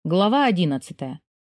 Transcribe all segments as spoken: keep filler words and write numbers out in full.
Глава одиннадцатая.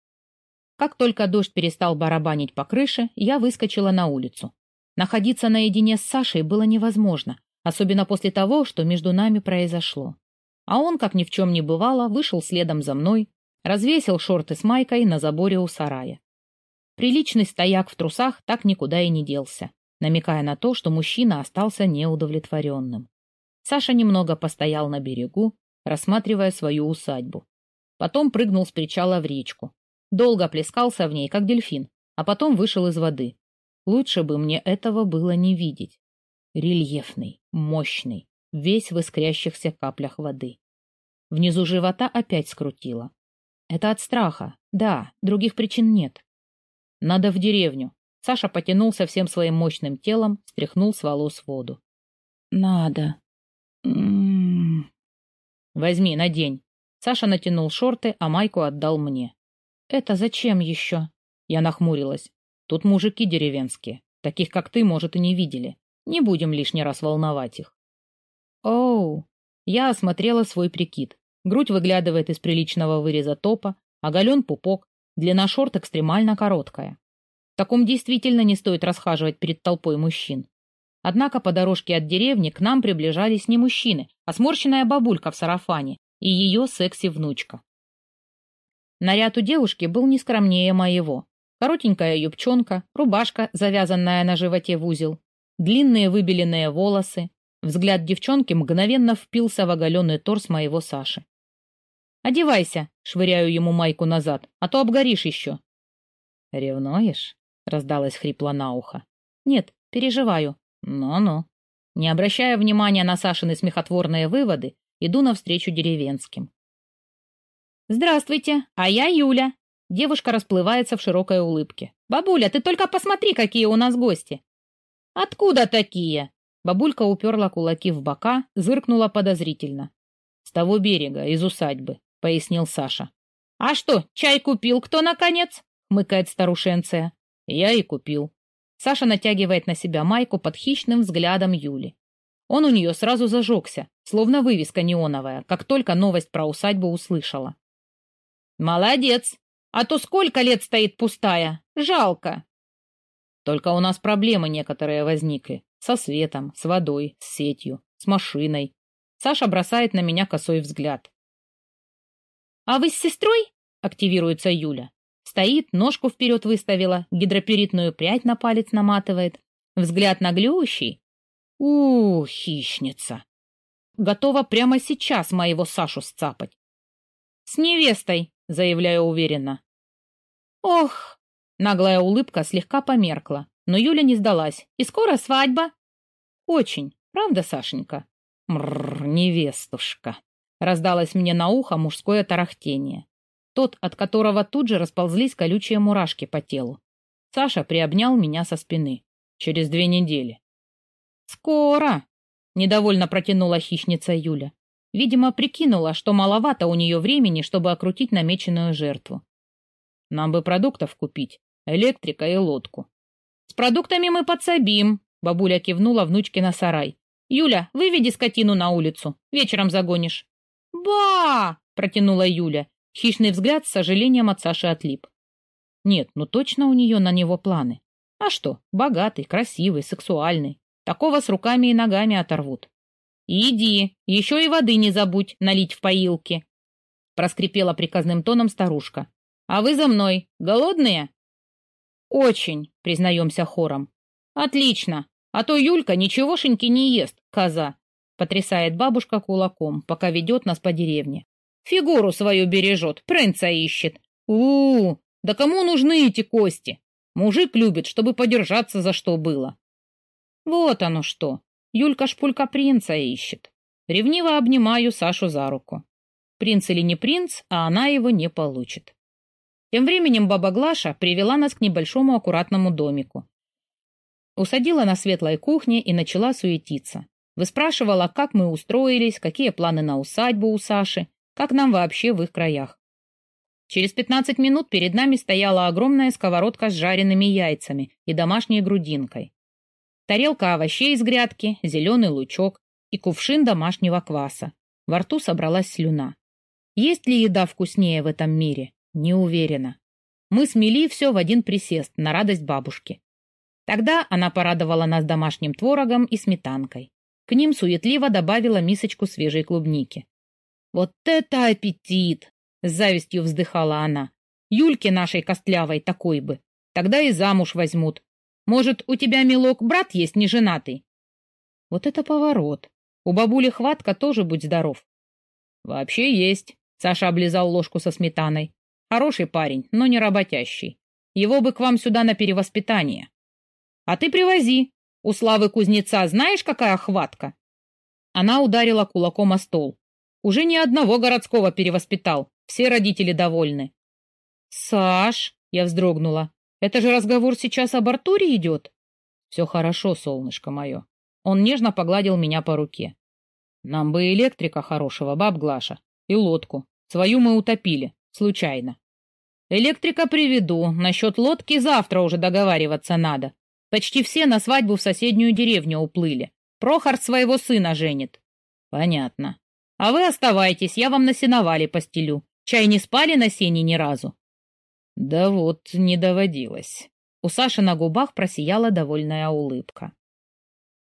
Как только дождь перестал барабанить по крыше, я выскочила на улицу. Находиться наедине с Сашей было невозможно, особенно после того, что между нами произошло. А он, как ни в чем не бывало, вышел следом за мной, развесил шорты с майкой на заборе у сарая. Приличный стояк в трусах так никуда и не делся, намекая на то, что мужчина остался неудовлетворенным. Саша немного постоял на берегу, рассматривая свою усадьбу. Потом прыгнул с причала в речку. Долго плескался в ней, как дельфин, а потом вышел из воды. Лучше бы мне этого было не видеть. Рельефный, мощный, весь в искрящихся каплях воды. Внизу живота опять скрутило. Это от страха. Да, других причин нет. Надо в деревню. Саша потянулся всем своим мощным телом, стряхнул с волос воду. Надо. М-м-м. Возьми, надень. Саша натянул шорты, а майку отдал мне. «Это зачем еще?» Я нахмурилась. «Тут мужики деревенские. Таких, как ты, может, и не видели. Не будем лишний раз волновать их». «Оу!» Я осмотрела свой прикид. Грудь выглядывает из приличного выреза топа, оголен пупок, длина шорт экстремально короткая. В таком действительно не стоит расхаживать перед толпой мужчин. Однако по дорожке от деревни к нам приближались не мужчины, а сморщенная бабулька в сарафане и ее секси-внучка. Наряд у девушки был не скромнее моего. Коротенькая юбчонка, рубашка, завязанная на животе в узел, длинные выбеленные волосы. Взгляд девчонки мгновенно впился в оголенный торс моего Саши. «Одевайся», — швыряю ему майку назад, — «а то обгоришь еще». «Ревнуешь?» — раздалось хрипло на ухо. «Нет, переживаю». «Ну-ну». Не обращая внимания на Сашины смехотворные выводы, иду навстречу деревенским. «Здравствуйте, а я Юля». Девушка расплывается в широкой улыбке. «Бабуля, ты только посмотри, какие у нас гости». «Откуда такие?» Бабулька уперла кулаки в бока, зыркнула подозрительно. «С того берега, из усадьбы», — пояснил Саша. «А что, чай купил кто, наконец?» — хмыкает старушенция. «Я и купил». Саша натягивает на себя майку под хищным взглядом Юли. Он у нее сразу зажегся, словно вывеска неоновая, как только новость про усадьбу услышала. «Молодец! А то сколько лет стоит пустая! Жалко!» «Только у нас проблемы некоторые возникли. Со светом, с водой, с сетью, с машиной». Саша бросает на меня косой взгляд. «А вы с сестрой?» — активируется Юля. Стоит, ножку вперед выставила, гидроперитную прядь на палец наматывает. Взгляд наглющий. У, хищница! Готова прямо сейчас моего Сашу сцапать. «С невестой», — заявляю уверенно. «Ох!» — наглая улыбка слегка померкла, но Юля не сдалась. «И скоро свадьба?» «Очень. Правда, Сашенька?» «Мрррр, невестушка!» — раздалось мне на ухо мужское тарахтение. Тот, от которого тут же расползлись колючие мурашки по телу. Саша приобнял меня со спины. «Через две недели». «Скоро!» — недовольно протянула хищница Юля. Видимо, прикинула, что маловато у нее времени, чтобы окрутить намеченную жертву. «Нам бы продуктов купить, электрика и лодку». «С продуктами мы подсобим», — бабуля кивнула внучке на сарай. «Юля, выведи скотину на улицу, вечером загонишь». «Ба!» — протянула Юля. Хищный взгляд с сожалением от Саши отлип. Нет, ну точно у нее на него планы. А что, богатый, красивый, сексуальный. Такого с руками и ногами оторвут. «Иди, еще и воды не забудь налить в поилки», — проскрипела приказным тоном старушка. «А вы за мной. Голодные?» «Очень», — признаемся хором. «Отлично. А то Юлька ничегошеньки не ест, коза», — потрясает бабушка кулаком, пока ведет нас по деревне. «Фигуру свою бережет, принца ищет. У-у-у, да кому нужны эти кости? Мужик любит, чтобы подержаться за что было». Вот оно что. Юлька-шпулька принца ищет. Ревниво обнимаю Сашу за руку. Принц или не принц, а она его не получит. Тем временем баба Глаша привела нас к небольшому аккуратному домику. Усадила на светлой кухне и начала суетиться. Выспрашивала, как мы устроились, какие планы на усадьбу у Саши, как нам вообще в их краях. Через пятнадцать минут перед нами стояла огромная сковородка с жареными яйцами и домашней грудинкой. Тарелка овощей из грядки, зеленый лучок и кувшин домашнего кваса. Во рту собралась слюна. Есть ли еда вкуснее в этом мире? Не уверена. Мы смели все в один присест на радость бабушки. Тогда она порадовала нас домашним творогом и сметанкой. К ним суетливо добавила мисочку свежей клубники. «Вот это аппетит!» — с завистью вздыхала она. «Юльке нашей костлявой такой бы. Тогда и замуж возьмут. Может, у тебя, милок, брат есть неженатый?» Вот это поворот. У бабули хватка тоже, будь здоров. «Вообще есть», — Саша облизал ложку со сметаной. «Хороший парень, но не работящий. Его бы к вам сюда на перевоспитание. А ты привози. У Славы кузнеца знаешь, какая хватка?» Она ударила кулаком о стол. «Уже ни одного городского перевоспитал. Все родители довольны». «Саш», — я вздрогнула, — «это же разговор сейчас об Артуре идет?» «Все хорошо, солнышко мое». Он нежно погладил меня по руке. «Нам бы электрика хорошего, баб Глаша, и лодку. Свою мы утопили, случайно». «Электрика приведу. Насчет лодки завтра уже договариваться надо. Почти все на свадьбу в соседнюю деревню уплыли. Прохор своего сына женит». «Понятно. А вы оставайтесь, я вам на сеновале постелю. Чай не спали на сене ни разу?» «Да вот, не доводилось». У Саши на губах просияла довольная улыбка.